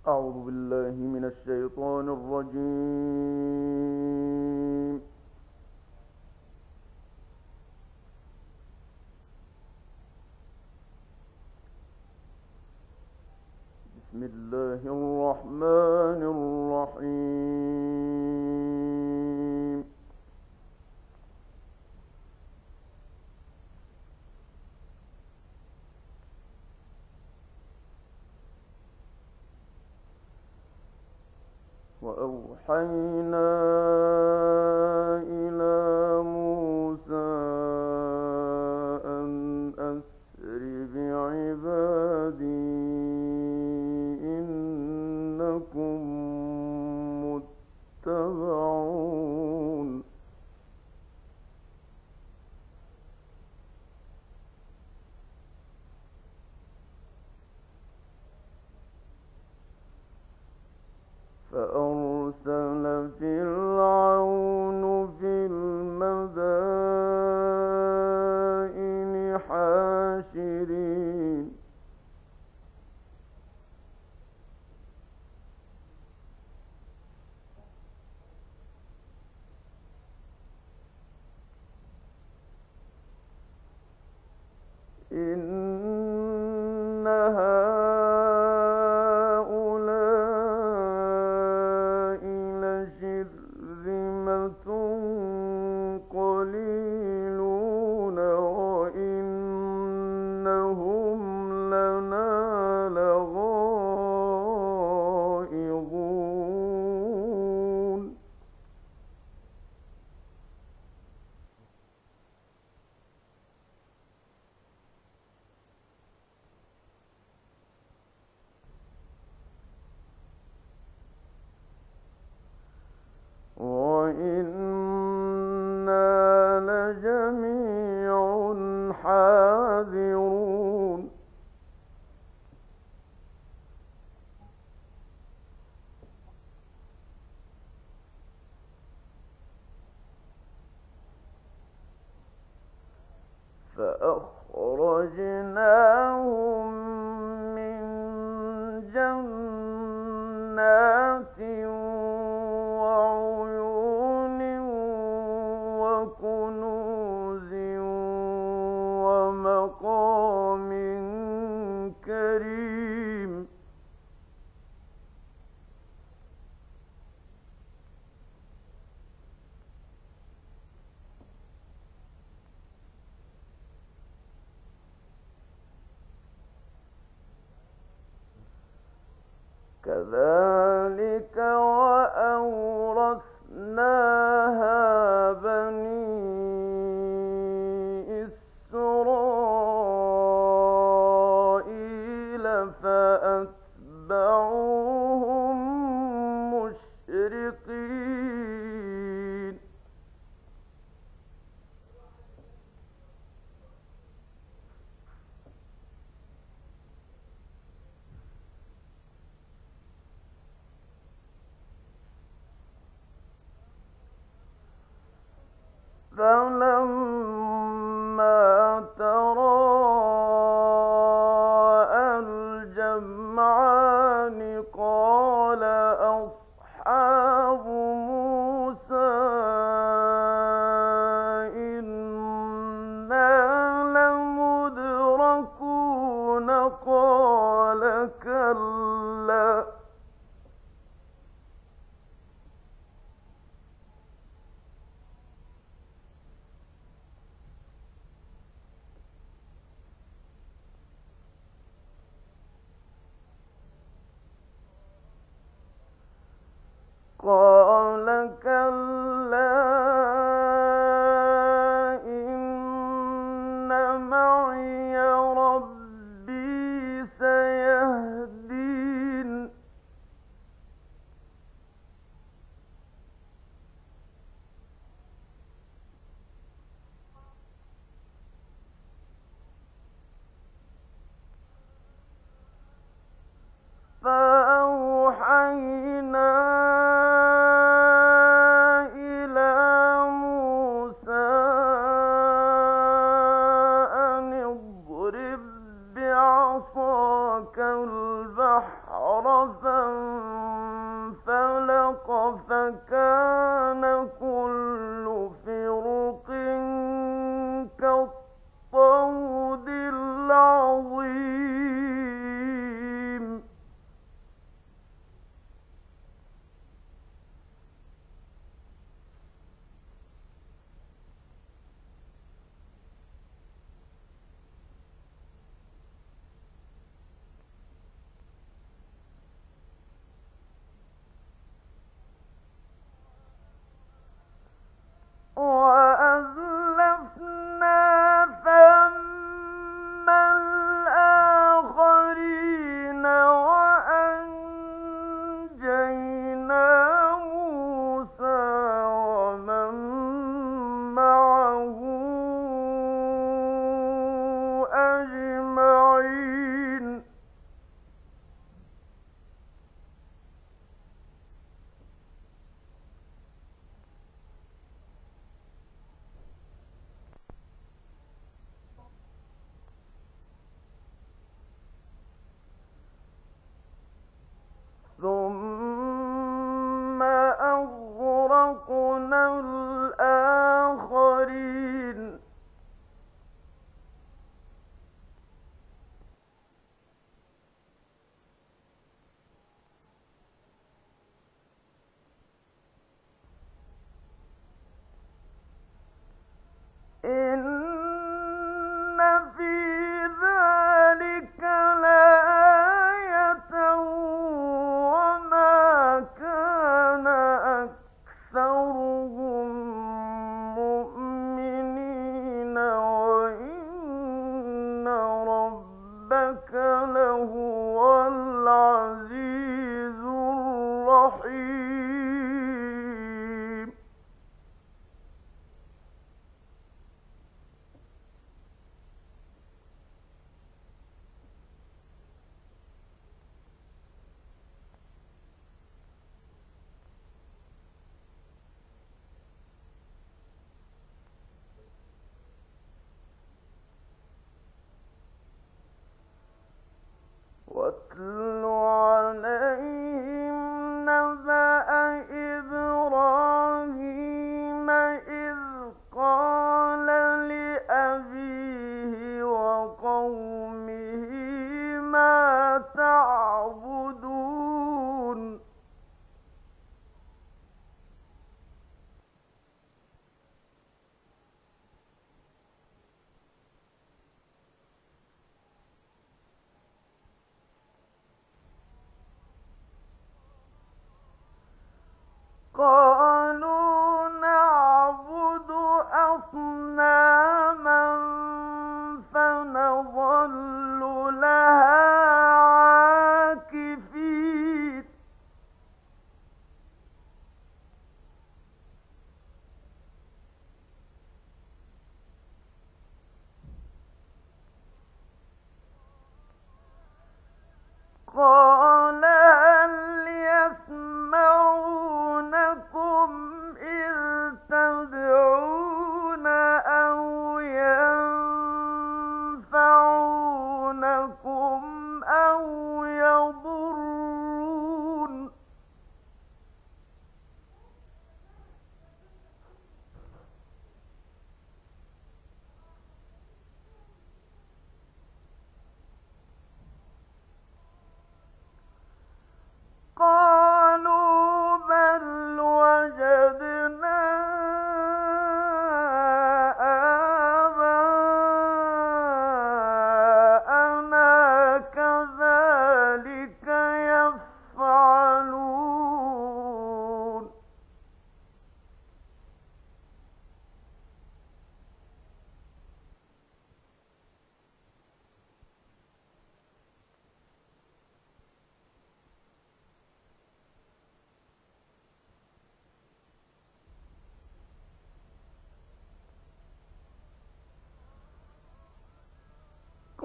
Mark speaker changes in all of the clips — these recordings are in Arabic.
Speaker 1: أعوذ بالله من الشيطان الرجيم. بسم الله الرحمن الرحيم. وأوحينا إلى موسى أن أسر بعبادي إنكم متبعون. فأرسل فرعون في المدائن حاشرين إن هؤلاء لشرذمة قليلون وإنهم لنا لغائظون. وإنا لجميع حاذرون. فأخرجناهم من جنات وعيون وكنوز ومقام كريم. كذلك وأورثناها بني إسرائيل فأتبعوهم مشرقين. فلما تراءى الجمعان قال أصحاب موسى إنا لمدركون قال كلا إن معي ربي سيهدين. فأوحينا إلى موسى أن اضرب بعصاك البحر فانفلق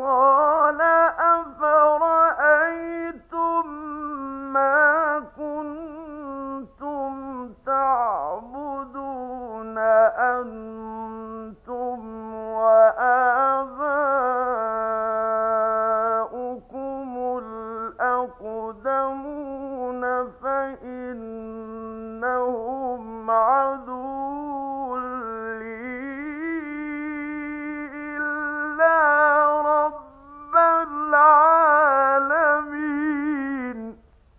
Speaker 1: قال أفرأيتم ما كنتم تعبدون أنتم وآباؤكم الأقدمون فإنهم عدو لي إلا رب العالمين.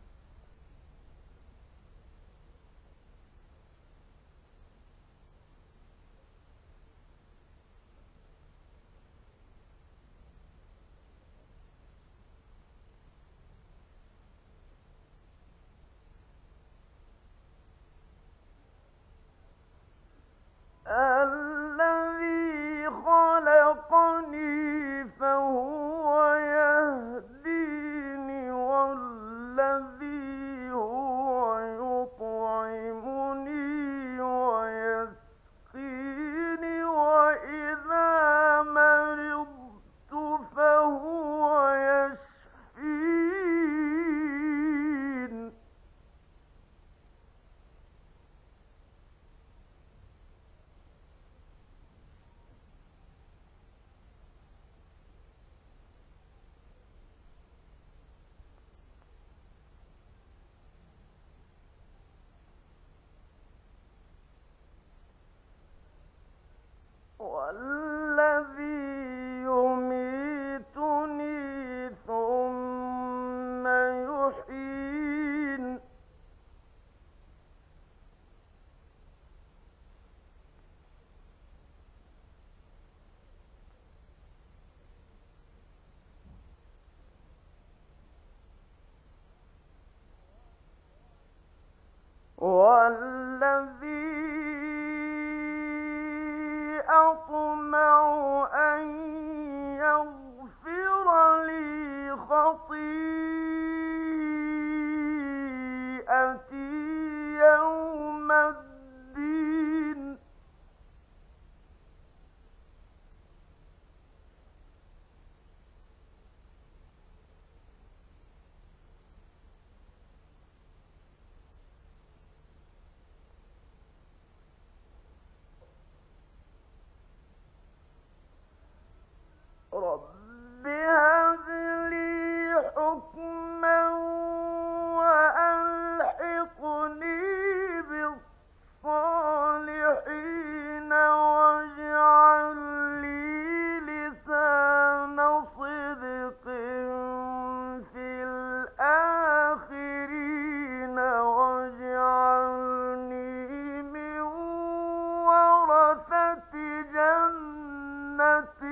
Speaker 1: الذي خلقني فهو يهديني والذي هو يطعمني ويسقيني وإذا مرضت فهو يشفين. والذي يميتني ثم يحيين. والذي أطمع أن يغفر لي خطيئتي يوم الدين. رب هب لي حكما وألحقني بالصالحين واجعل لي لسان صدق في الآخرين واجعلني من ورثة جنة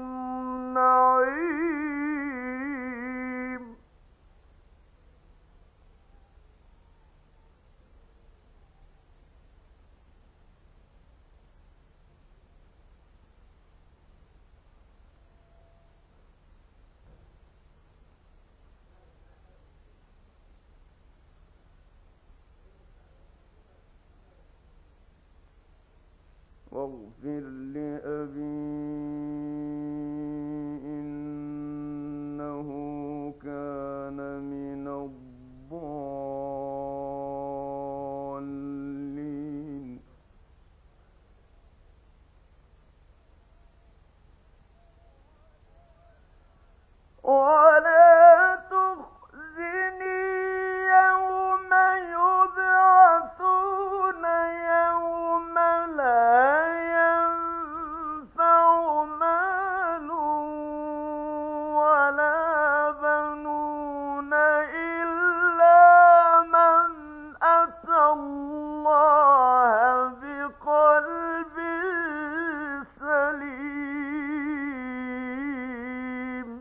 Speaker 1: النعيم. واغفر لأبي إنه كان من الضالين. ولا تخزني يوم يبعثون يوم لا ينفع مال ولا بنون إلا من أتى الله بقلب سليم.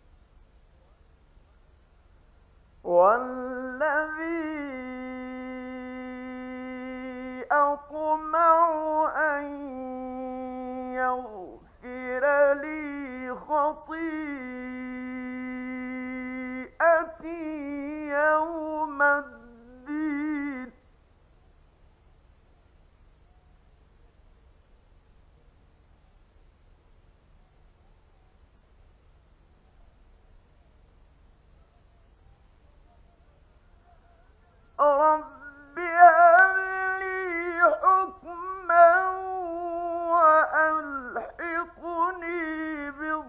Speaker 1: والذي أطمع أن يغفر لي خطيئتي يوم الدين. رب هب لي حكما وألحقني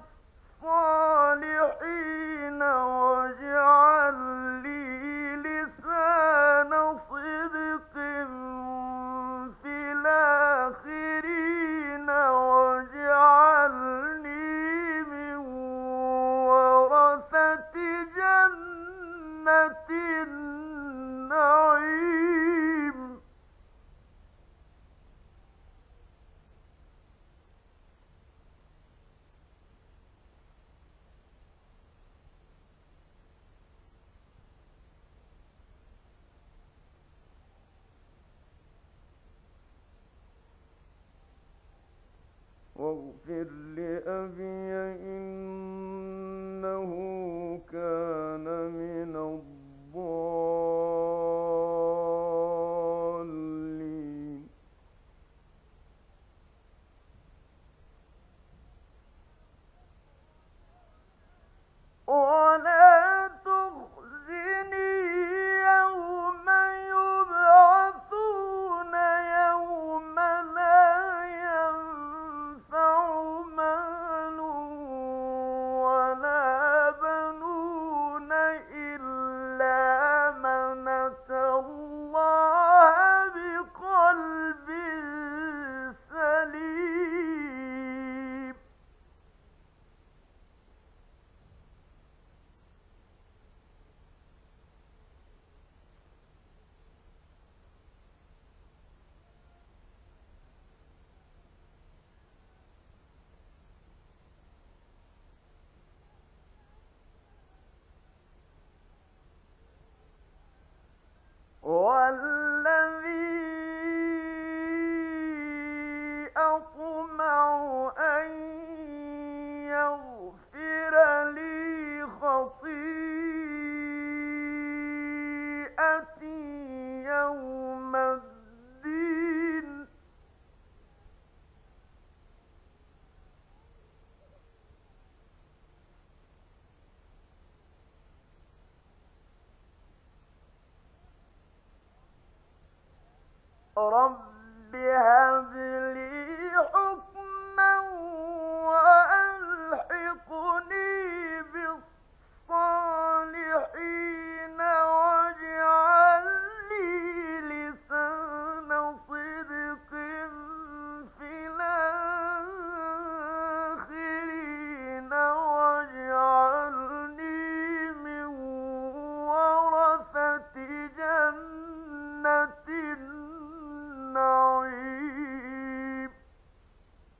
Speaker 1: بالصالحين واجعل لي لسان صدق في الآخرين واجعلني من ورثة جنة النعيم. واغفر لأبي إنه كان من الضالين. ولا تخزني يوم يبعثون يوم لا ينفع مال ولا بنون إلا من أتى الله بقلب سليم. والذي أطمع أن يغفر لي خطيئتي يوم الدين. رب هب لي حكما وألحقني بالصالحين واجعل لي لسان صدق في الآخرين واجعلني من ورثة جنة النعيم.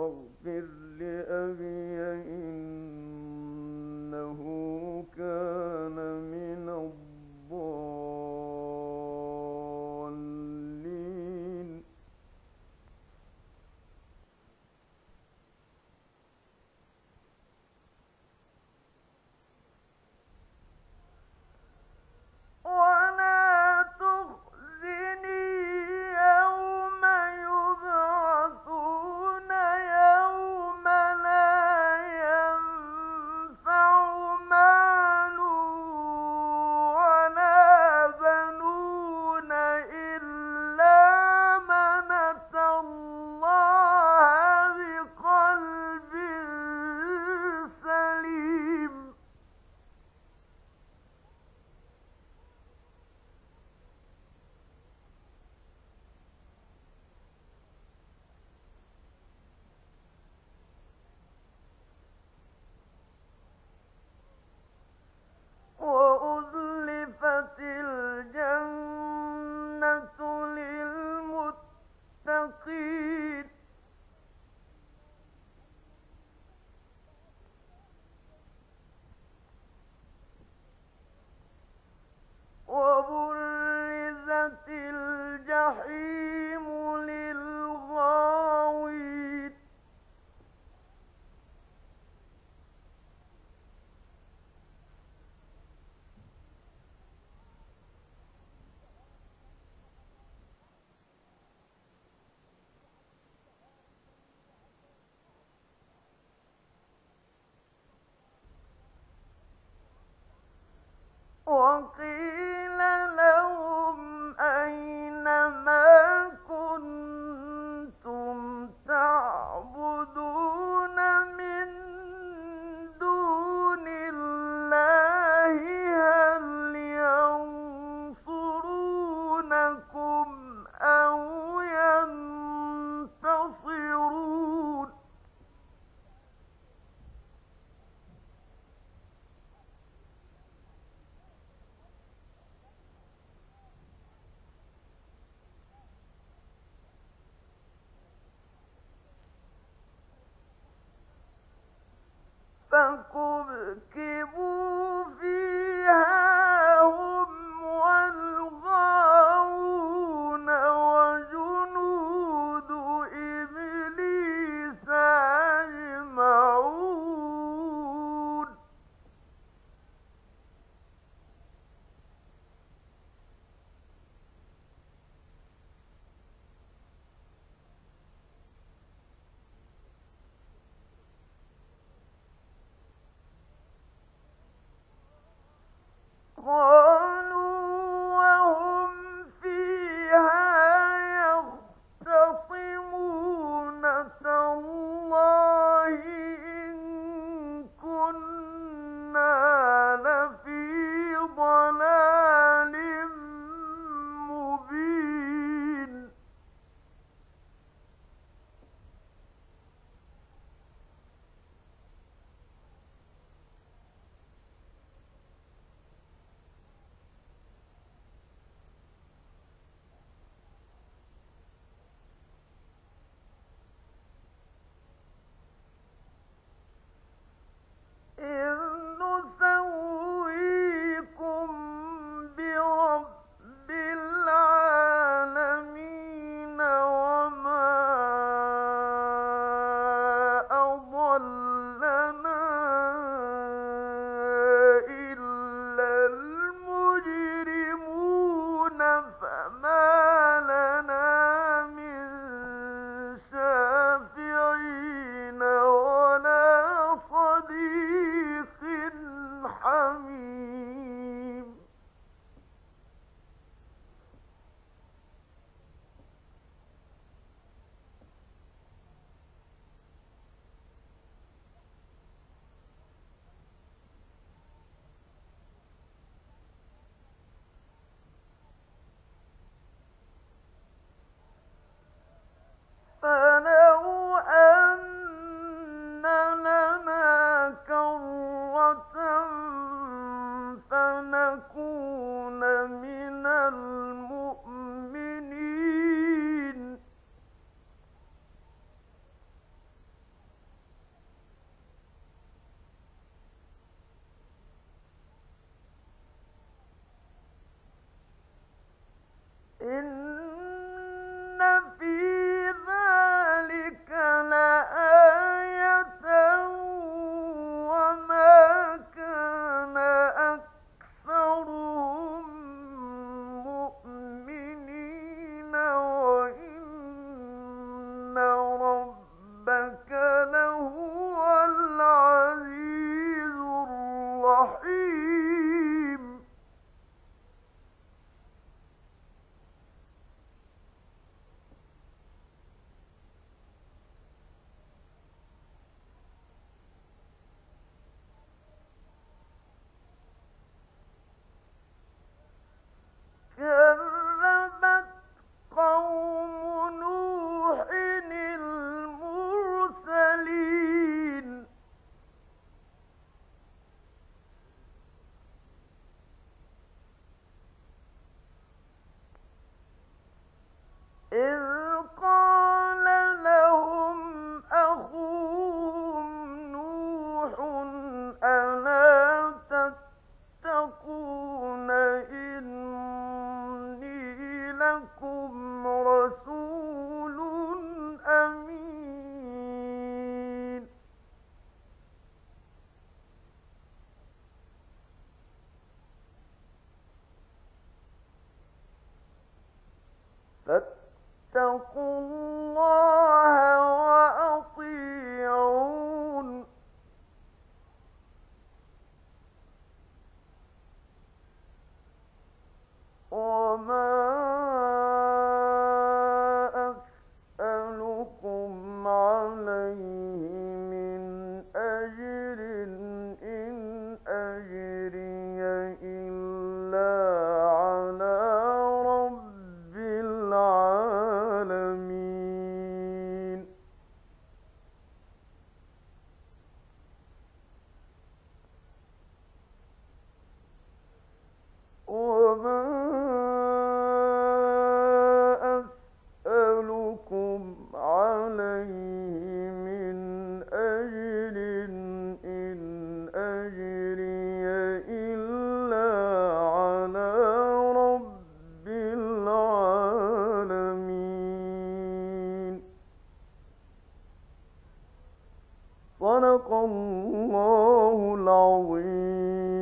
Speaker 1: واستغفر لأبي إنه كان من الضالين ولا تخزني يوم يبعثون يوم لا ينفع مال ولا بنون إلا من أتى الله بقلب سليم وأزلفت الجنة للمتقين وبرزت الجحيم للغاوين وقيل لهم أين ما كنتم تعبدون من دون الله هل ينصرونكم أو ينتصرون فكبكبوا فيها هم والغاوون وجنود إبليس أجمعون قالوا وهم فيها يختصمون تالله إن كنا لفي ضلال مبين إذ نسويكم برب العالمين وما أضلنا إلا المجرمون فما لنا من شافعين ولا صديق حميم فلو أن لنا كرة فنكون من المؤمنين الجحيم كذبت قوم نوح المرسلين إذ قال لهم أخوهم نوح ألا تتقون إني لكم رسول أمين فاتقوا الله وأطيعون وما أسألكم عليه من أجر إن أجري إلا على رب العالمين وما أسألكم عليه من أجر إن أجري إلا على رب العالمين صدق الله العظيم